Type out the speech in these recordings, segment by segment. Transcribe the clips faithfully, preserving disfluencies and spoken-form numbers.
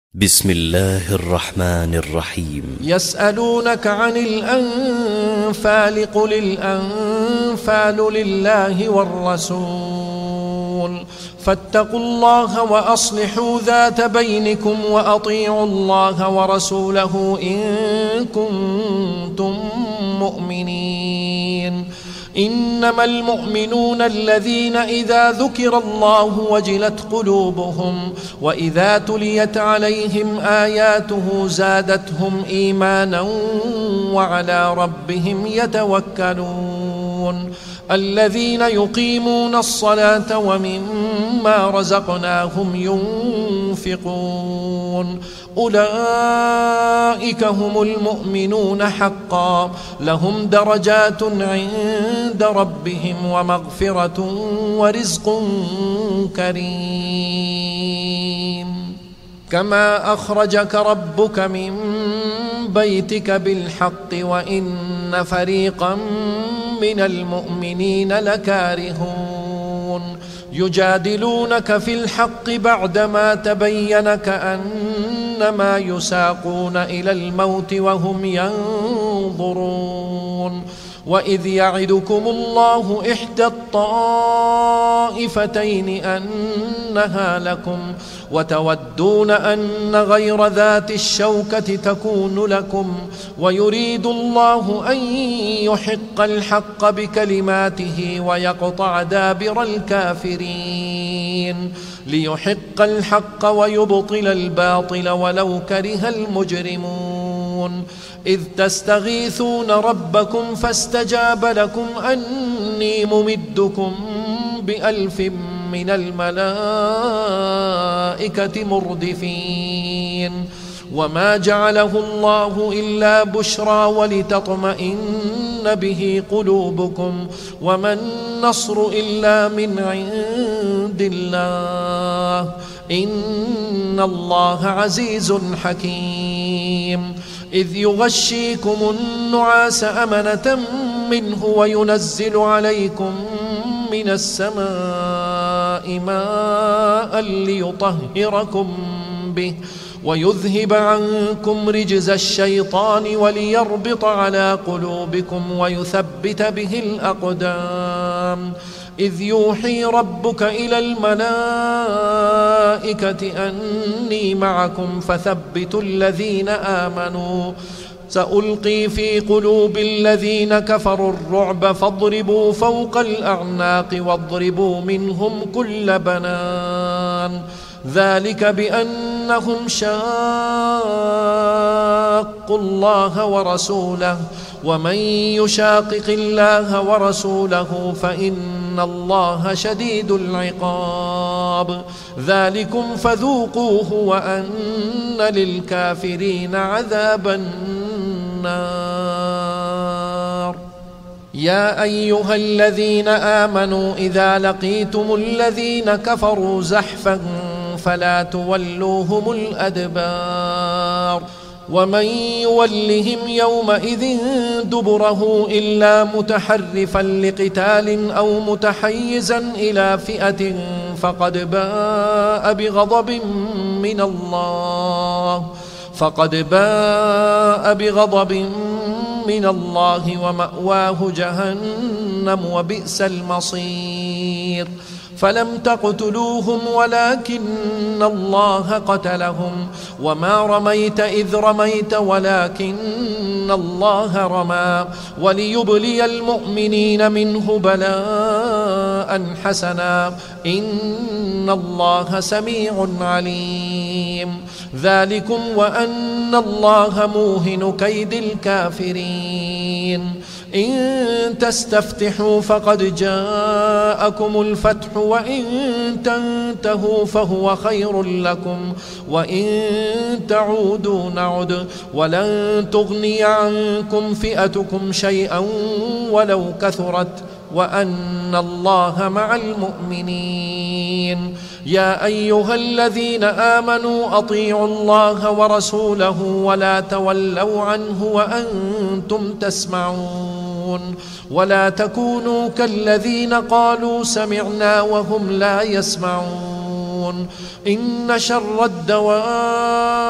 بسم الله الرحمن الرحيم. يسألونك عن الأنفال قل الأنفال لله والرسول فاتقوا الله وأصلحوا ذات بينكم وأطيعوا الله ورسوله إن كنتم مؤمنين. إنما المؤمنون الذين إذا ذكر الله وجلت قلوبهم وإذا تليت عليهم آياته زادتهم إيمانا وعلى ربهم يتوكلون. الذين يقيمون الصلاة ومما رزقناهم ينفقون أولئك هم المؤمنون حقا لهم درجات عند ربهم ومغفرة ورزق كريم. كما أخرجك ربك من بيتك بالحق وإن فريقا من المؤمنين لكارهون يجادلونك في الحق بعدما تبين كأنما يساقون إلى الموت وهم ينظرون. وإذ يعدكم الله إحدى الطائفتين أنها لكم وتودون أن غير ذات الشوكة تكون لكم ويريد الله أن يحق الحق بكلماته ويقطع دابر الكافرين ليحق الحق ويبطل الباطل ولو كره المجرمون. إذ تستغيثون ربكم فاستجاب لكم أني ممدكم بألف من الملائكة مردفين. وما جعله الله إلا بشرى ولتطمئن به قلوبكم وما النصر إلا من عند الله إن الله عزيز حكيم. إذ يغشيكم النعاس أمنة منه وينزل عليكم من السماء ماء ليطهركم به ويذهب عنكم رجز الشيطان وليربط على قلوبكم ويثبت به الأقدام. إذ يوحي ربك إلى الملائكة أني معكم فثبتوا الذين آمنوا سألقي في قلوب الذين كفروا الرعب فاضربوا فوق الأعناق واضربوا منهم كل بنان. ذلك بأنهم شاقوا الله ورسوله ومن يشاقق الله ورسوله فإن الله شديد العقاب. ذلكم فذوقوه وأن للكافرين عذاب النار. يا أيها الذين آمنوا إذا لقيتم الذين كفروا زحفا فلا تولوهم الأدبار. ومن يولهم يومئذ دبره إلا متحرفا لقتال أو متحيزا إلى فئة فقد باء بغضب من الله فقد باء بغضب من الله ومأواه جهنم وبئس المصير. فلم تقتلوهم ولكن الله قتلهم وما رميت إذ رميت ولكن الله رمى وليبلي المؤمنين منه بلاء حسنا إن الله سميع عليم. ذلكم وأن الله موهن كيد الكافرين. إن تستفتحوا فقد جاءكم الفتح وإن تنتهوا فهو خير لكم وإن تعودوا نعد ولن تغني عنكم فئتكم شيئا ولو كثرت وأن الله مع المؤمنين. يا أيها الذين آمنوا أطيعوا الله ورسوله ولا تولوا عنه وأنتم تسمعون. ولا تكونوا كالذين قالوا سمعنا وهم لا يسمعون. إن شر الدواب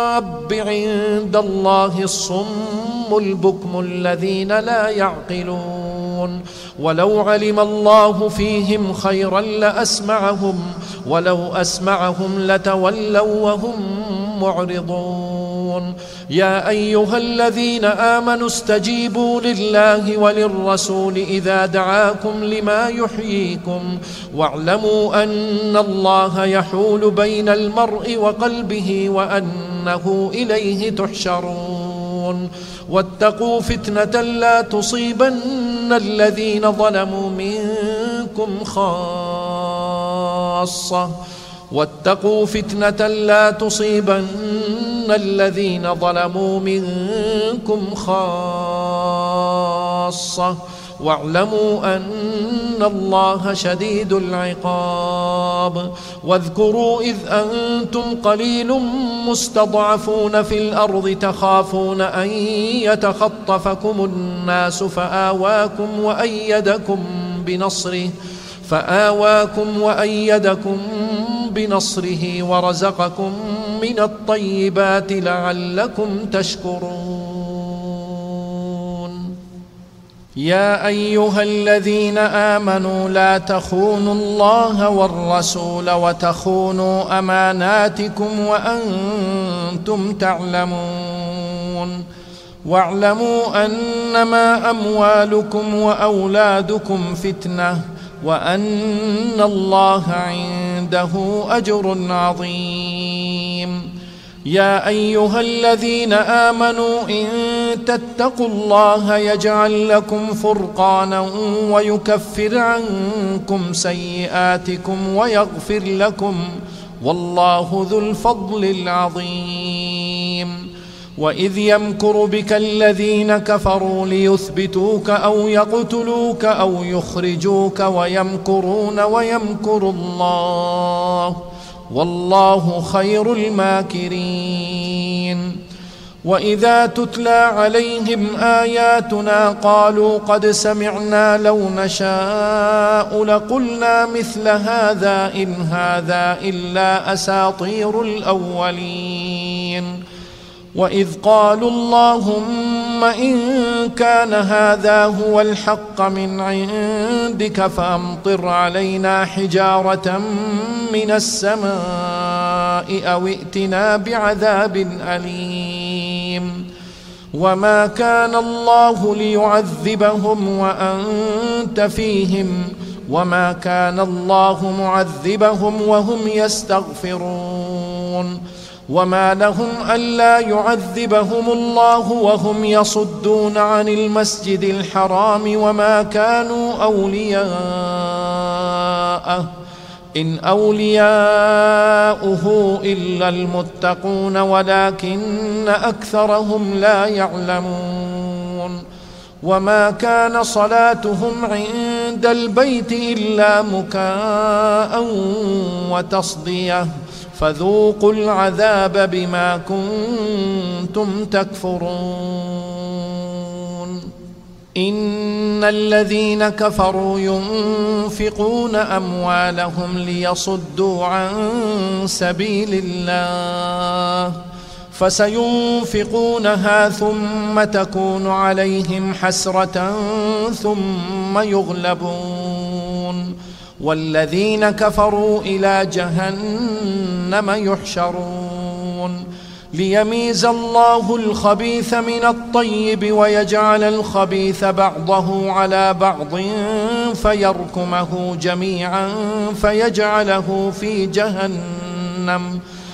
الدواب عند الله الصم البكم الذين لا يعقلون ولو علم الله فيهم خيرا لأسمعهم ولو أسمعهم لتولوا وهم معرضون يا أيها الذين آمنوا استجيبوا لله وللرسول إذا دعاكم لما يحييكم واعلموا أن الله يحول بين المرء وقلبه وأنه إليه تحشرون واتقوا فتنة لا تصيبن الذين ظلموا منكم خاصة واتقوا فتنة لا تصيبن الذين ظلموا منكم خاصة واعلموا أن الله شديد العقاب واذكروا إذ أنتم قليل مستضعفون في الأرض تخافون أن يتخطفكم الناس فآواكم وأيدكم بنصره فآواكم وأيدكم بنصره ورزقكم من الطيبات لعلكم تشكرون يا أيها الذين آمنوا لا تخونوا الله والرسول وتخونوا أماناتكم وأنتم تعلمون واعلموا أنما أموالكم وأولادكم فتنة وأن الله عنده أجر عظيم يا أيها الذين آمنوا إن تتقوا الله يجعل لكم فرقانا ويكفر عنكم سيئاتكم ويغفر لكم والله ذو الفضل العظيم وإذ يمكر بك الذين كفروا ليثبتوك أو يقتلوك أو يخرجوك ويمكرون ويمكر الله والله خير الماكرين وإذا تتلى عليهم آياتنا قالوا قد سمعنا لو نشاء لقلنا مثل هذا إن هذا إلا أساطير الأولين وإذ قالوا اللهم إن كان هذا هو الحق من عندك فأمطر علينا حجارة من السماء أو ائتنا بعذاب أليم وما كان الله ليعذبهم وأنت فيهم وما كان الله معذبهم وهم يستغفرون وما لهم ألا يعذبهم الله وهم يصدون عن المسجد الحرام وما كانوا أولياءه إن أولياؤه إلا المتقون ولكن أكثرهم لا يعلمون وما كان صلاتهم عند البيت إلا مكاء وتصدية فذوقوا العذاب بما كنتم تكفرون إن الذين كفروا ينفقون أموالهم ليصدوا عن سبيل الله فسينفقونها ثم تكون عليهم حسرة ثم يغلبون والذين كفروا إلى جهنم يحشرون ليميز الله الخبيث من الطيب ويجعل الخبيث بعضه على بعض فيركمه جميعا فيجعله في جهنم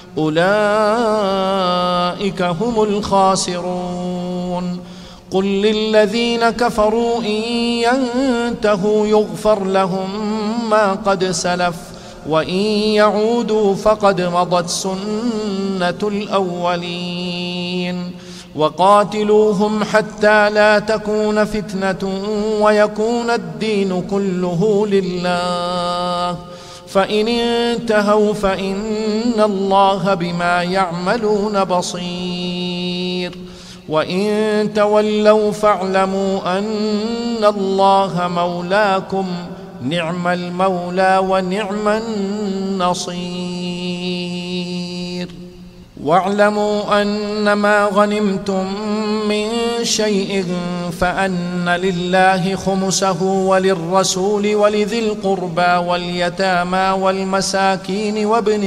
أولئك هم الخاسرون قل للذين كفروا إن ينتهوا يغفر لهم ما قد سلف وإن يعودوا فقد مضت سنة الأولين وقاتلوهم حتى لا تكون فتنة ويكون الدين كله لله فإن انتهوا فإن الله بما يعملون بصير وإن تولوا فاعلموا أن الله مولاكم نعم المولى ونعم النصير واعلموا أنما غنمتم من شيء فأن لله خمسه وللرسول ولذي القربى واليتامى والمساكين وابن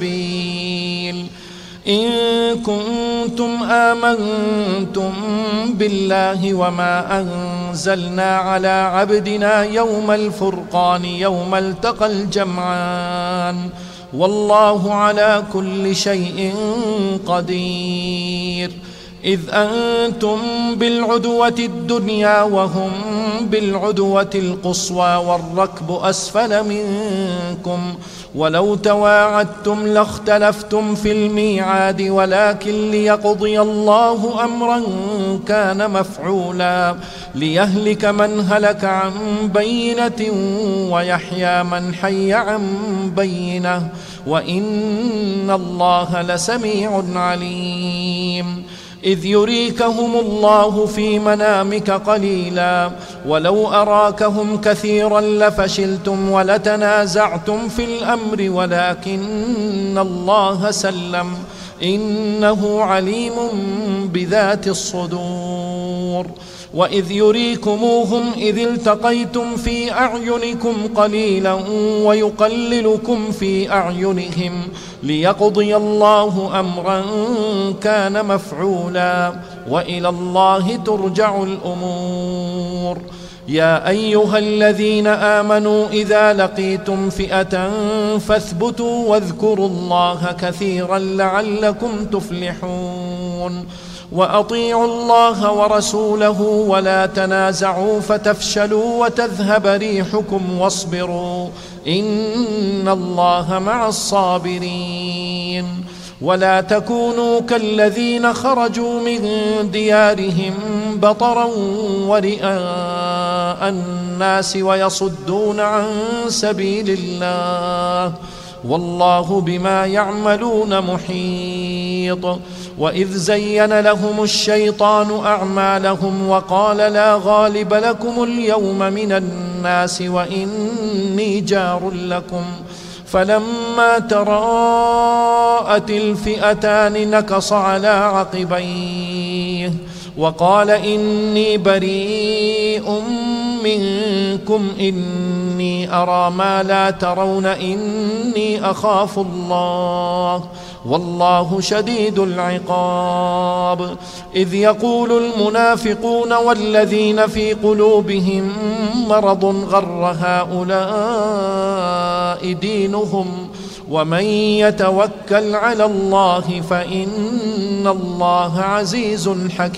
السبيل إن كنتم آمنتم بالله وما أنزلنا على عبدنا يوم الفرقان يوم التقى الجمعان والله على كل شيء قدير. إذ أنتم بالعدوة الدنيا وهم بالعدوة القصوى والركب أسفل منكم ولو تواعدتم لاختلفتم في الميعاد ولكن ليقضي الله أمرا كان مفعولا ليهلك من هلك عن بينة ويحيى من حي عن بينة وإن الله لسميع عليم. إذ يريكهم الله في منامك قليلا ولو أراكهم كثيرا لفشلتم ولتنازعتم في الأمر ولكن الله سلم إنه عليم بذات الصدور. وإذ يريكموهم إذ التقيتم في أعينكم قليلا ويقللكم في أعينهم ليقضي الله أمرا كان مفعولا وإلى الله ترجع الأمور. يا أيها الذين آمنوا إذا لقيتم فئة فاثبتوا واذكروا الله كثيرا لعلكم تفلحون. وأطيعوا الله ورسوله ولا تنازعوا فتفشلوا وتذهب ريحكم واصبروا إن الله مع الصابرين. ولا تكونوا كالذين خرجوا من ديارهم بطرا ورئاء الناس ويصدون عن سبيل الله والله بما يعملون محيط. وإذ زين لهم الشيطان أعمالهم وقال لا غالب لكم اليوم من الناس وإني جار لكم فلما تراءت الفئتان نكص على عقبيه وقال إني بريء منكم إني أرى ما لا ترون إني أخاف الله والله شديد العقاب. إذ يقول المنافقون والذين في قلوبهم مرض غر هؤلاء دينهم ومن يتوكل على الله فإن الله عزيز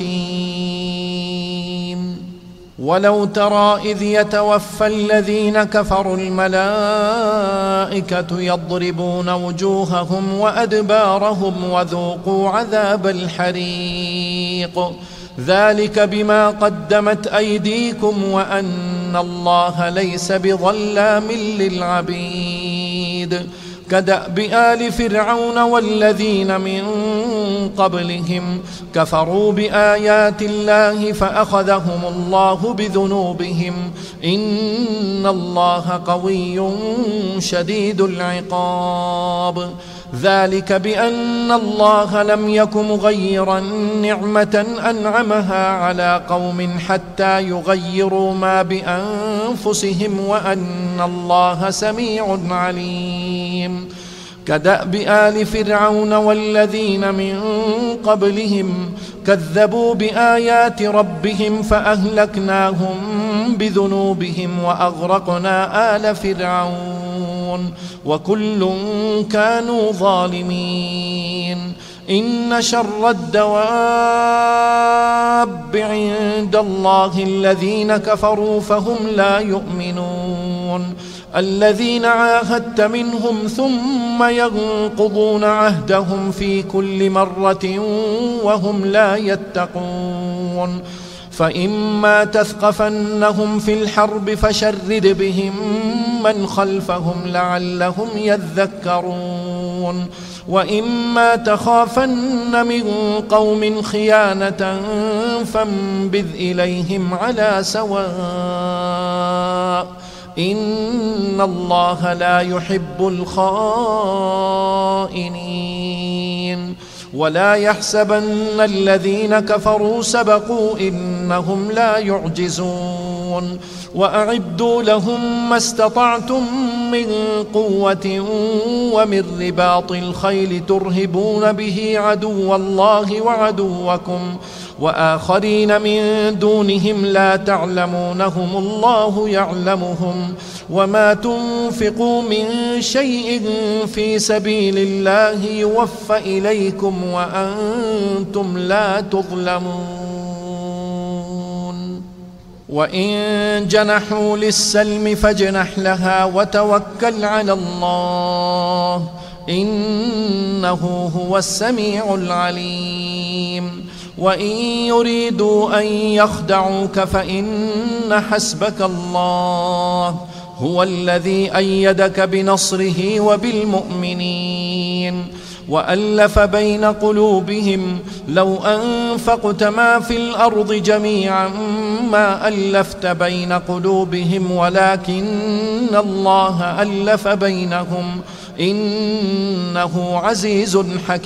حكيم. ولو ترى إذ يتوفى الذين كفروا الملائكة يضربون وجوههم وأدبارهم وذوقوا عذاب الحريق ذلك بما قدمت أيديكم وأن الله ليس بظلام للعبيد. كدأب آل فرعون والذين من قبلهم كفروا بآيات الله فأخذهم الله بذنوبهم إن الله قوي شديد العقاب. ذلك بأن الله لم يكن مغيرا نعمة أنعمها على قوم حتى يغيروا ما بأنفسهم وأن الله سميع عليم. كدأب آل فرعون والذين من قبلهم كذبوا بآيات ربهم فأهلكناهم بذنوبهم وأغرقنا آل فرعون وكل كانوا ظالمين. إن شر الدواب عند الله الذين كفروا فهم لا يؤمنون. الذين عاهدت منهم ثم ينقضون عهدهم في كل مرة وهم لا يتقون. فإما تثقفنهم في الحرب فشرد بهم من خلفهم لعلهم يذكرون. وإما تخافن من قوم خيانة فانبذ إليهم على سواء إن الله لا يحب الخائنين. ولا يحسبن الذين كفروا سبقوا إنهم لا يعجزون وأعدوا لهم ما استطعتم من قوة ومن رباط الخيل ترهبون به عدو الله وعدوكم وآخرين من دونهم لا تعلمونهم الله يعلمهم وما تنفقوا من شيء في سبيل الله يوفى إليكم وأنتم لا تظلمون وإن جنحوا للسلم فاجنح لها وتوكل على الله إنه هو السميع العليم وإن يريدوا أن يخدعوك فإن حسبك الله هو الذي أيدك بنصره وبالمؤمنين وألف بين قلوبهم لو أنفقت ما في الأرض جميعا ما ألفت بين قلوبهم ولكن الله ألف بينهم إنه عزيز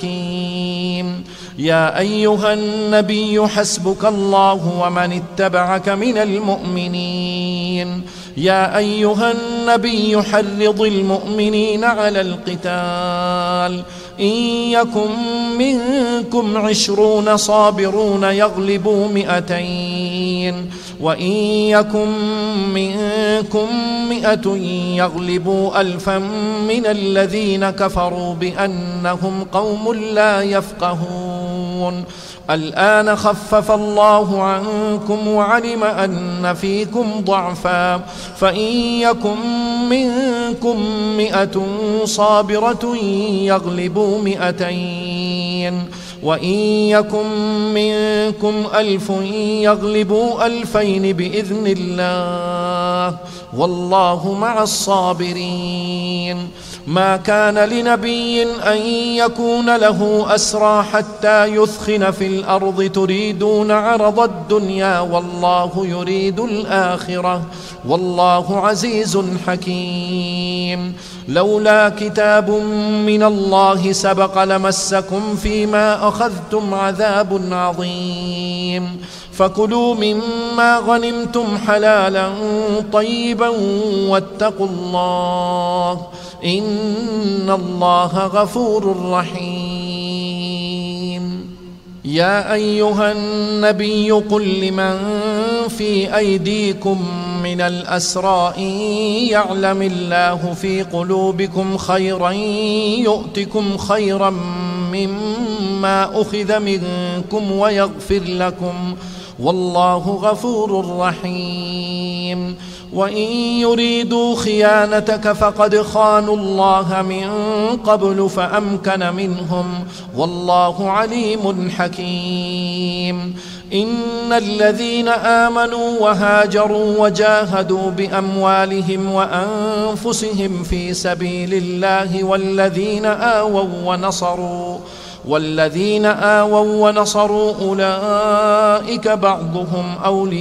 حكيم يا أيها النبي حسبك الله ومن اتبعك من المؤمنين يا أيها النبي حرض المؤمنين على القتال إن يكن منكم عشرون صابرون يغلبوا مئتين وإن يكن منكم مئة يغلبوا ألفا من الذين كفروا بأنهم قوم لا يفقهون الآن خفف الله عنكم وعلم أن فيكم ضعفا فإن يكن منكم مئة صابرة يغلبوا مئتين وإن يكن منكم ألف يغلبوا ألفين بإذن الله والله مع الصابرين ما كان لنبي أن يكون له أسرى حتى يثخن في الأرض تريدون عرض الدنيا والله يريد الآخرة والله عزيز حكيم لولا كتاب من الله سبق لمسكم فيما أخذتم عذاب عظيم فكلوا مما غنمتم حلالا طيبا واتقوا الله إن الله غفور رحيم يا أيها النبي قل لمن في أيديكم من الأسرى إن يعلم الله في قلوبكم خيرا يؤتكم خيرا مما أخذ منكم ويغفر لكم والله غفور رحيم وإن يريدوا خيانتك فقد خانوا الله من قبل فأمكن منهم والله عليم حكيم إن الذين آمنوا وهاجروا وجاهدوا بأموالهم وأنفسهم في سبيل الله والذين آووا ونصروا والذين آووا ونصروا أولئك بعضهم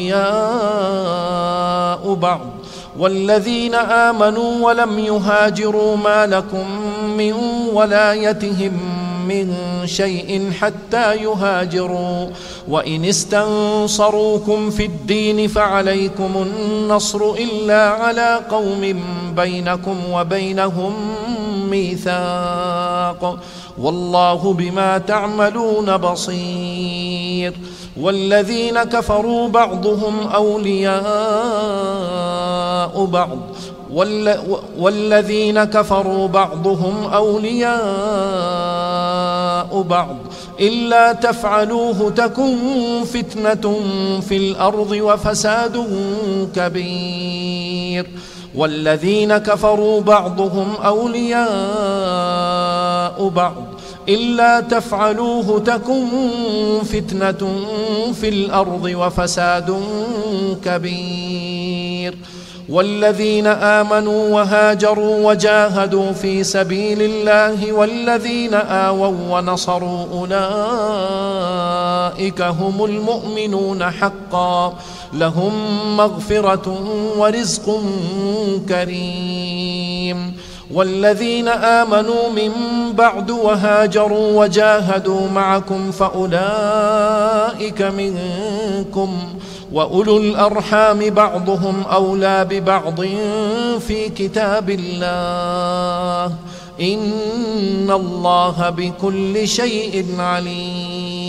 أولياء بعض والذين آمنوا ولم يهاجروا ما لكم من ولايتهم من شيء حتى يهاجروا وإن استنصروكم في الدين فعليكم النصر إلا على قوم بينكم وبينهم ميثاق والله بما تعملون بصير والذين كفروا بعضهم أولياء بعض والذين كفروا بعضهم أولياء بعض إلا تفعلوه تكن فتنة في الأرض وفساد كبير والذين كفروا بعضهم أولياء بعض إلا تفعلوه تكن فتنة في الأرض وفساد كبير والذين آمنوا وهاجروا وجاهدوا في سبيل الله والذين آووا ونصروا أولئك هم المؤمنون حقا لهم مغفرة ورزق كريم والذين آمنوا من بعد وهاجروا وجاهدوا معكم فأولئك منكم، وأولو الأرحام بعضهم أولى ببعض في كتاب الله، إن الله بكل شيء عليم.